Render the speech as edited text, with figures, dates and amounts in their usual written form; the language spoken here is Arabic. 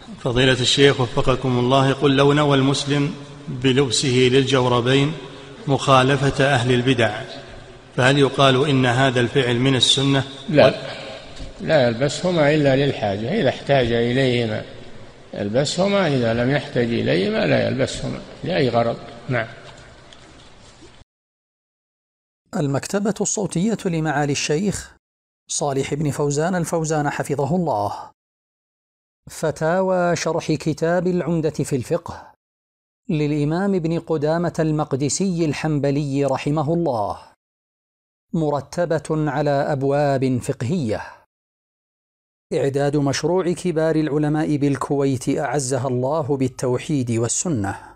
فضيلة الشيخ وفقكم الله، يقول: لو نوى المسلم بلبسه للجوربين مخالفة أهل البدع، فهل يقال إن هذا الفعل من السنة؟ لا يلبسهما إلا للحاجة، إذا احتاج إليهما يلبسهما، إذا لم يحتاج إليهما لا يلبسهما لأي غرض. نعم. المكتبة الصوتية لمعالي الشيخ صالح بن فوزان الفوزان حفظه الله. فتاوى شرح كتاب العمدة في الفقه للإمام ابن قدامة المقدسي الحنبلي رحمه الله، مرتبة على أبواب فقهية. إعداد مشروع كبار العلماء بالكويت أعزها الله بالتوحيد والسنة.